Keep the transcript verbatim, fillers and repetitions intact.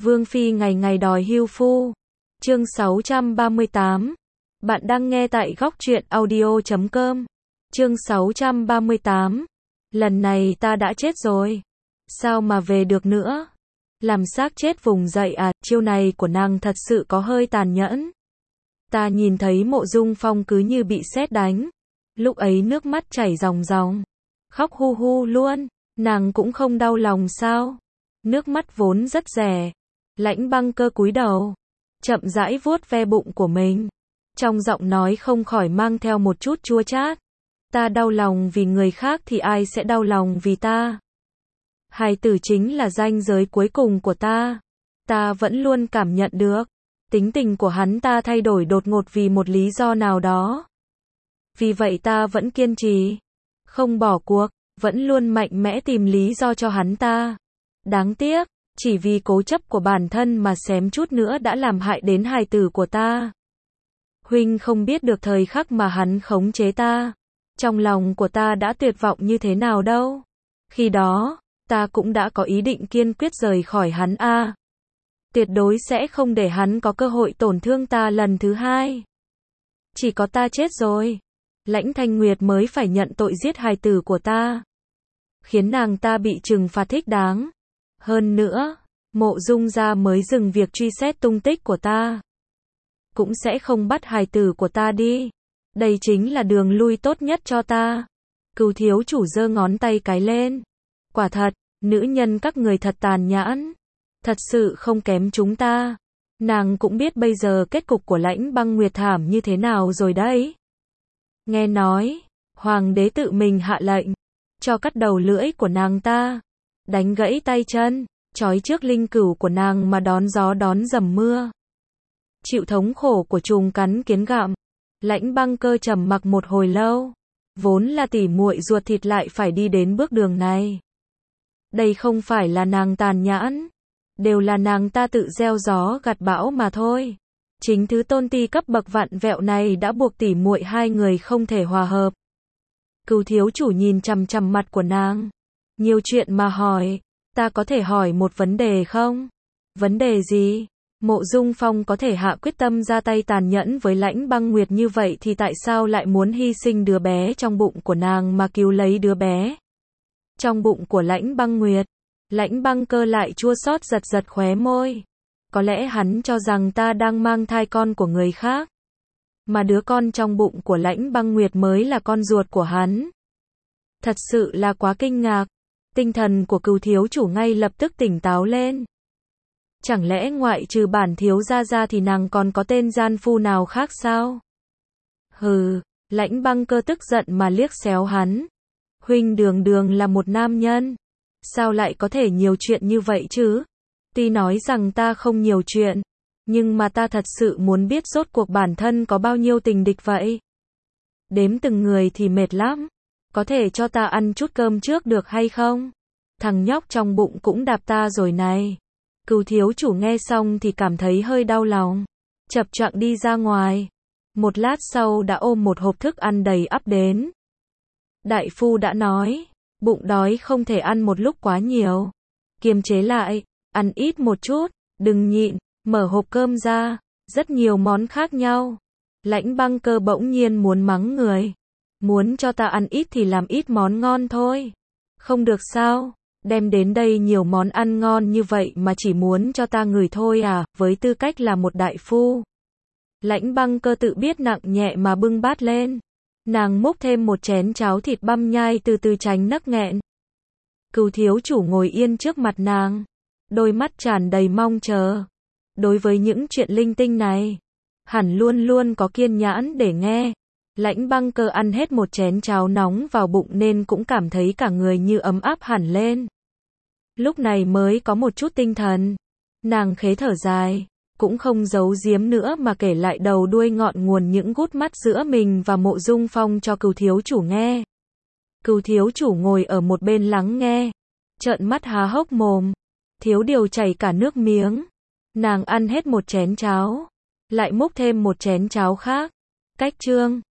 Vương Phi ngày ngày đòi hưu phu. Chương sáu trăm ba mươi tám. Bạn đang nghe tại góc truyện audio chấm com. Chương sáu trăm ba mươi tám. Lần này ta đã chết rồi. Sao mà về được nữa? Làm xác chết vùng dậy à, chiêu này của nàng thật sự có hơi tàn nhẫn. Ta nhìn thấy Mộ Dung Phong cứ như bị sét đánh. Lúc ấy nước mắt chảy ròng ròng. Khóc hu hu luôn. Nàng cũng không đau lòng sao? Nước mắt vốn rất rẻ. Lãnh Băng Cơ cúi đầu, chậm rãi vuốt ve bụng của mình. Trong giọng nói không khỏi mang theo một chút chua chát. Ta đau lòng vì người khác thì ai sẽ đau lòng vì ta? Hài tử chính là ranh giới cuối cùng của ta. Ta vẫn luôn cảm nhận được. Tính tình của hắn ta thay đổi đột ngột vì một lý do nào đó. Vì vậy ta vẫn kiên trì. Không bỏ cuộc, vẫn luôn mạnh mẽ tìm lý do cho hắn ta. Đáng tiếc, chỉ vì cố chấp của bản thân mà xém chút nữa đã làm hại đến hài tử của ta. Huynh không biết được thời khắc mà hắn khống chế ta. Trong lòng của ta đã tuyệt vọng như thế nào đâu. Khi đó, ta cũng đã có ý định kiên quyết rời khỏi hắn a. Tuyệt đối sẽ không để hắn có cơ hội tổn thương ta lần thứ hai. Chỉ có ta chết rồi, Lãnh Thanh Nguyệt mới phải nhận tội giết hài tử của ta. Khiến nàng ta bị trừng phạt thích đáng. Hơn nữa, Mộ Dung gia mới dừng việc truy xét tung tích của ta. Cũng sẽ không bắt hài tử của ta đi. Đây chính là đường lui tốt nhất cho ta. Cửu thiếu chủ giơ ngón tay cái lên. Quả thật, nữ nhân các người thật tàn nhẫn. Thật sự không kém chúng ta. Nàng cũng biết bây giờ kết cục của Lãnh Băng Nguyệt thảm như thế nào rồi đấy. Nghe nói, hoàng đế tự mình hạ lệnh, cho cắt đầu lưỡi của nàng ta, đánh gãy tay chân, trói trước linh cửu của nàng mà đón gió đón dầm mưa. Chịu thống khổ của trùng cắn kiến gặm, Lãnh Băng Cơ trầm mặc một hồi lâu. Vốn là tỉ muội ruột thịt lại phải đi đến bước đường này. Đây không phải là nàng tàn nhẫn, đều là nàng ta tự gieo gió gặt bão mà thôi. Chính thứ tôn ti cấp bậc vặn vẹo này đã buộc tỉ muội hai người không thể hòa hợp. Cửu thiếu chủ nhìn chằm chằm mặt của nàng, nhiều chuyện mà hỏi. Ta có thể hỏi một vấn đề không? Vấn đề gì? Mộ Dung Phong có thể hạ quyết tâm ra tay tàn nhẫn với Lãnh Băng Nguyệt như vậy thì tại sao lại muốn hy sinh đứa bé trong bụng của nàng mà cứu lấy đứa bé trong bụng của Lãnh Băng Nguyệt? Lãnh Băng Cơ lại chua xót giật giật khóe môi. Có lẽ hắn cho rằng ta đang mang thai con của người khác, mà đứa con trong bụng của Lãnh Băng Nguyệt mới là con ruột của hắn. Thật sự là quá kinh ngạc. Tinh thần của Cửu thiếu chủ ngay lập tức tỉnh táo lên. Chẳng lẽ ngoại trừ bản thiếu gia ra thì nàng còn có tên gian phu nào khác sao? Hừ, Lãnh Băng Cơ tức giận mà liếc xéo hắn. Huynh đường đường là một nam nhân, sao lại có thể nhiều chuyện như vậy chứ? Tuy nói rằng ta không nhiều chuyện, nhưng mà ta thật sự muốn biết rốt cuộc bản thân có bao nhiêu tình địch vậy. Đếm từng người thì mệt lắm. Có thể cho ta ăn chút cơm trước được hay không? Thằng nhóc trong bụng cũng đạp ta rồi này. Cửu thiếu chủ nghe xong thì cảm thấy hơi đau lòng. Chập choạng đi ra ngoài. Một lát sau đã ôm một hộp thức ăn đầy ắp đến. Đại phu đã nói, bụng đói không thể ăn một lúc quá nhiều. Kiềm chế lại, ăn ít một chút, đừng nhịn. Mở hộp cơm ra, rất nhiều món khác nhau. Lãnh Băng Cơ bỗng nhiên muốn mắng người. Muốn cho ta ăn ít thì làm ít món ngon thôi. Không được sao? Đem đến đây nhiều món ăn ngon như vậy mà chỉ muốn cho ta ngửi thôi à? Với tư cách là một đại phu, Lãnh Băng Cơ tự biết nặng nhẹ mà bưng bát lên. Nàng múc thêm một chén cháo thịt băm nhai từ từ tránh nấc nghẹn. Cửu thiếu chủ ngồi yên trước mặt nàng, đôi mắt tràn đầy mong chờ. Đối với những chuyện linh tinh này, hẳn luôn luôn có kiên nhẫn để nghe. Lãnh Băng Cơ ăn hết một chén cháo nóng vào bụng nên cũng cảm thấy cả người như ấm áp hẳn lên. Lúc này mới có một chút tinh thần. Nàng khế thở dài, cũng không giấu giếm nữa mà kể lại đầu đuôi ngọn nguồn những gút mắt giữa mình và Mộ Dung Phong cho Cửu thiếu chủ nghe. Cửu thiếu chủ ngồi ở một bên lắng nghe, trợn mắt há hốc mồm, thiếu điều chảy cả nước miếng. Nàng ăn hết một chén cháo, lại múc thêm một chén cháo khác. Cách chương